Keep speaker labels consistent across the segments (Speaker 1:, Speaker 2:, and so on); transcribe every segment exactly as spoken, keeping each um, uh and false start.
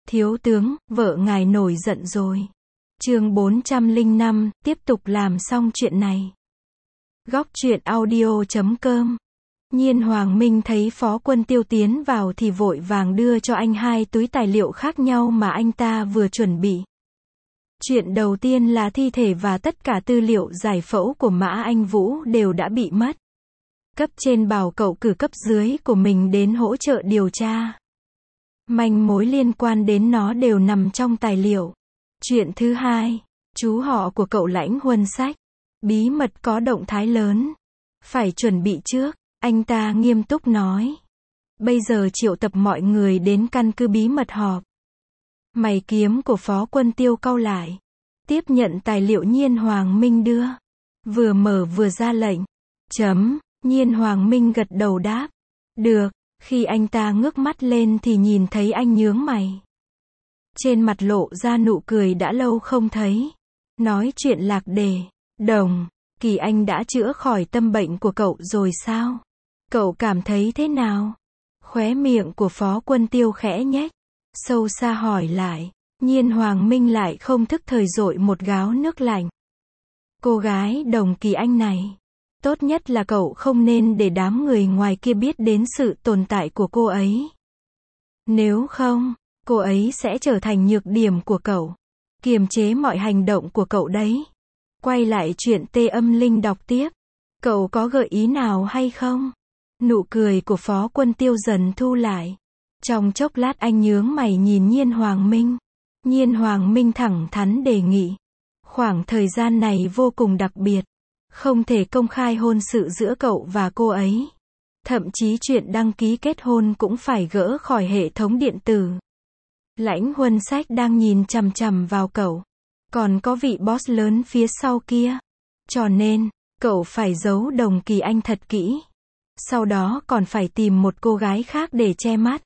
Speaker 1: Thiếu tướng, vợ ngài nổi giận rồi. Chương bốn trăm lẻ năm, tiếp tục làm xong chuyện này. Góc truyện audio chấm com. Nhiên Hoàng Minh thấy Phó Quân Tiêu tiến vào thì vội vàng đưa cho anh hai túi tài liệu khác nhau mà anh ta vừa chuẩn bị. Chuyện đầu tiên là thi thể và tất cả tư liệu giải phẫu của Mã Anh Vũ đều đã bị mất. Cấp trên bảo cậu cử cấp dưới của mình đến hỗ trợ điều tra. Manh mối liên quan đến nó đều nằm trong tài liệu. Chuyện thứ hai, chú họ của cậu Lãnh Huân Sách, bí mật có động thái lớn. Phải chuẩn bị trước, anh ta nghiêm túc nói. Bây giờ triệu tập mọi người đến căn cứ bí mật họp. Mày kiếm của Phó Quân Tiêu cau lại. Tiếp nhận tài liệu Nhiên Hoàng Minh đưa. Vừa mở vừa ra lệnh. Chấm, Nhiên Hoàng Minh gật đầu đáp. Được, khi anh ta ngước mắt lên thì nhìn thấy anh nhướng mày. Trên mặt lộ ra nụ cười đã lâu không thấy. Nói chuyện lạc đề. Đồng, Kỳ Anh đã chữa khỏi tâm bệnh của cậu rồi sao? Cậu cảm thấy thế nào? Khóe miệng của Phó Quân Tiêu khẽ nhếch. Sâu xa hỏi lại. Nhiên Hoàng Minh lại không thức thời dội một gáo nước lạnh. Cô gái Đồng Kỳ Anh này. Tốt nhất là cậu không nên để đám người ngoài kia biết đến sự tồn tại của cô ấy. Nếu không, cô ấy sẽ trở thành nhược điểm của cậu. Kiềm chế mọi hành động của cậu đấy. Quay lại chuyện Tê Âm Linh đọc tiếp. Cậu có gợi ý nào hay không? Nụ cười của Phó Quân Tiêu dần thu lại. Trong chốc lát anh nhướng mày nhìn Nhiên Hoàng Minh. Nhiên Hoàng Minh thẳng thắn đề nghị. Khoảng thời gian này vô cùng đặc biệt. Không thể công khai hôn sự giữa cậu và cô ấy. Thậm chí chuyện đăng ký kết hôn cũng phải gỡ khỏi hệ thống điện tử. Lãnh Huân Sách đang nhìn chằm chằm vào cậu. Còn có vị boss lớn phía sau kia. Cho nên, cậu phải giấu Đồng Kỳ Anh thật kỹ. Sau đó còn phải tìm một cô gái khác để che mắt.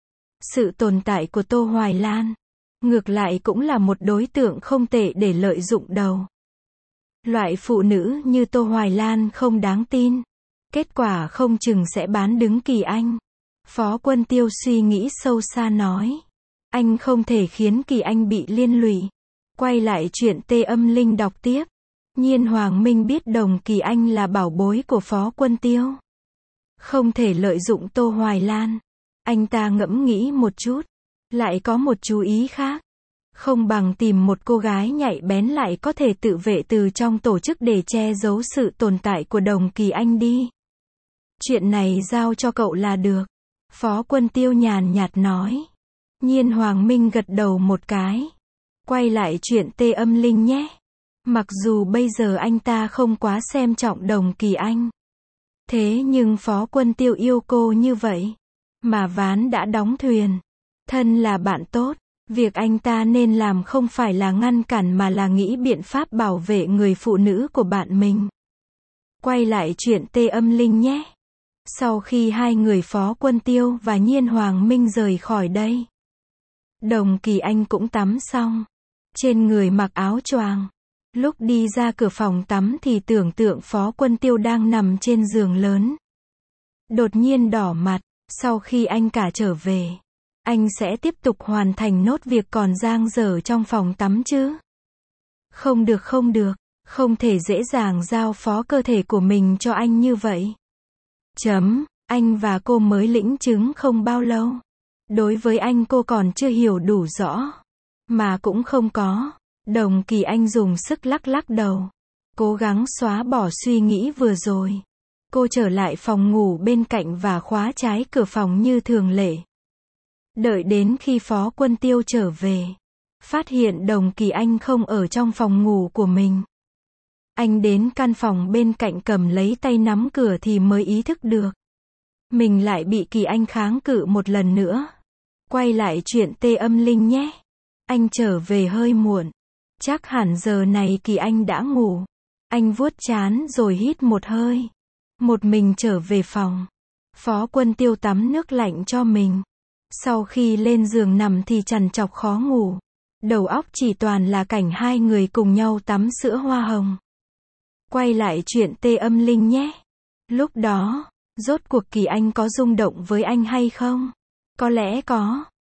Speaker 1: Sự tồn tại của Tô Hoài Lan, ngược lại cũng là một đối tượng không tệ để lợi dụng đầu. Loại phụ nữ như Tô Hoài Lan không đáng tin. Kết quả không chừng sẽ bán đứng Kỳ Anh. Phó Quân Tiêu suy nghĩ sâu xa nói. Anh không thể khiến Kỳ Anh bị liên lụy. Quay lại chuyện Tê Âm Linh đọc tiếp. Nhiên Hoàng Minh biết Đồng Kỳ Anh là bảo bối của Phó Quân Tiêu. Không thể lợi dụng Tô Hoài Lan. Anh ta ngẫm nghĩ một chút. Lại có một chú ý khác. Không bằng tìm một cô gái nhạy bén lại có thể tự vệ từ trong tổ chức để che giấu sự tồn tại của Đồng Kỳ Anh đi. Chuyện này giao cho cậu là được. Phó Quân Tiêu nhàn nhạt nói. Nhiên Hoàng Minh gật đầu một cái. Quay lại chuyện Tê Âm Linh nhé. Mặc dù bây giờ anh ta không quá xem trọng Đồng Kỳ Anh. Thế nhưng Phó Quân Tiêu yêu cô như vậy. Mà ván đã đóng thuyền. Thân là bạn tốt. Việc anh ta nên làm không phải là ngăn cản mà là nghĩ biện pháp bảo vệ người phụ nữ của bạn mình. Quay lại chuyện Tê Âm Linh nhé. Sau khi hai người Phó Quân Tiêu và Nhiên Hoàng Minh rời khỏi đây. Đồng Kỳ Anh cũng tắm xong. Trên người mặc áo choàng. Lúc đi ra cửa phòng tắm thì tưởng tượng Phó Quân Tiêu đang nằm trên giường lớn. Đột nhiên đỏ mặt, sau khi anh cả trở về. Anh sẽ tiếp tục hoàn thành nốt việc còn dang dở trong phòng tắm chứ. Không được không được, không thể dễ dàng giao phó cơ thể của mình cho anh như vậy. Chấm, anh và cô mới lĩnh chứng không bao lâu. Đối với anh cô còn chưa hiểu đủ rõ. Mà cũng không có. Đồng Kỳ Anh dùng sức lắc lắc đầu. Cố gắng xóa bỏ suy nghĩ vừa rồi. Cô trở lại phòng ngủ bên cạnh và khóa trái cửa phòng như thường lệ. Đợi đến khi Phó Quân Tiêu trở về. Phát hiện Đồng Kỳ Anh không ở trong phòng ngủ của mình. Anh đến căn phòng bên cạnh cầm lấy tay nắm cửa thì mới ý thức được. Mình lại bị Kỳ Anh kháng cự một lần nữa. Quay lại chuyện Tê Âm Linh nhé. Anh trở về hơi muộn. Chắc hẳn giờ này Kỳ Anh đã ngủ. Anh vuốt trán rồi hít một hơi. Một mình trở về phòng. Phó Quân Tiêu tắm nước lạnh cho mình. Sau khi lên giường nằm thì trằn trọc khó ngủ. Đầu óc chỉ toàn là cảnh hai người cùng nhau tắm sữa hoa hồng. Quay lại chuyện Tê Âm Linh nhé. Lúc đó, rốt cuộc Kỳ Anh có rung động với anh hay không? Có lẽ có.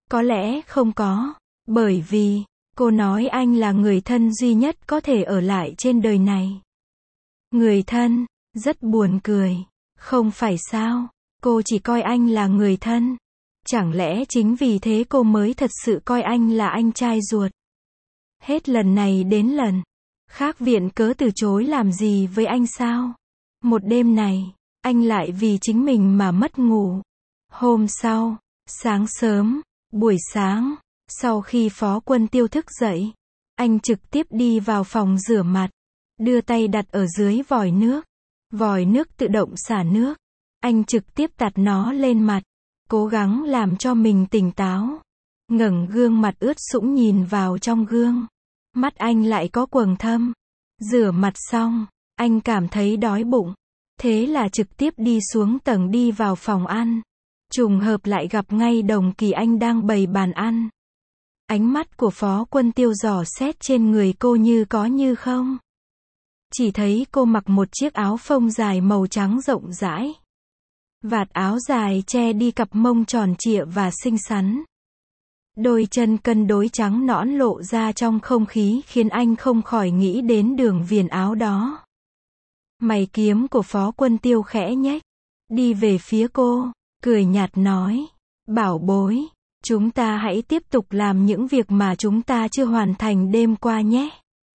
Speaker 1: Có lẽ không có, bởi vì, cô nói anh là người thân duy nhất có thể ở lại trên đời này. Người thân, rất buồn cười. Không phải sao, cô chỉ coi anh là người thân. Chẳng lẽ chính vì thế cô mới thật sự coi anh là anh trai ruột? Hết lần này đến lần khác viện cớ từ chối làm gì với anh sao? Một đêm này, anh lại vì chính mình mà mất ngủ. Hôm sau, sáng sớm, buổi sáng, sau khi Phó Quân Tiêu thức dậy, anh trực tiếp đi vào phòng rửa mặt, đưa tay đặt ở dưới vòi nước. Vòi nước tự động xả nước. Anh trực tiếp tạt nó lên mặt, cố gắng làm cho mình tỉnh táo. Ngẩng gương mặt ướt sũng nhìn vào trong gương. Mắt anh lại có quầng thâm. Rửa mặt xong, anh cảm thấy đói bụng. Thế là trực tiếp đi xuống tầng đi vào phòng ăn. Trùng hợp lại gặp ngay Đồng Kỳ Anh đang bày bàn ăn. Ánh mắt của Phó Quân Tiêu dò xét trên người cô như có như không. Chỉ thấy cô mặc một chiếc áo phông dài màu trắng rộng rãi. Vạt áo dài che đi cặp mông tròn trịa và xinh xắn. Đôi chân cân đối trắng nõn lộ ra trong không khí khiến anh không khỏi nghĩ đến đường viền áo đó. Mày kiếm của Phó Quân Tiêu khẽ nhếch, đi về phía cô, cười nhạt nói, bảo bối, chúng ta hãy tiếp tục làm những việc mà chúng ta chưa hoàn thành đêm qua nhé.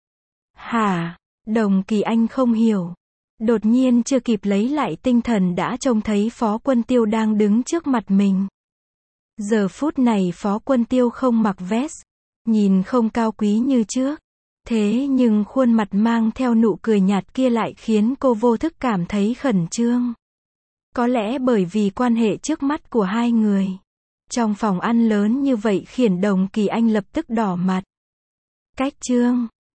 Speaker 1: Hả? Đồng Kỳ Anh không hiểu. Đột nhiên chưa kịp lấy lại tinh thần đã trông thấy Phó Quân Tiêu đang đứng trước mặt mình. Giờ phút này Phó Quân Tiêu không mặc vest, nhìn không cao quý như trước. Thế nhưng khuôn mặt mang theo nụ cười nhạt kia lại khiến cô vô thức cảm thấy khẩn trương. Có lẽ bởi vì quan hệ trước mắt của hai người. Trong phòng ăn lớn như vậy khiến Đồng Kỳ Anh lập tức đỏ mặt. Cách chương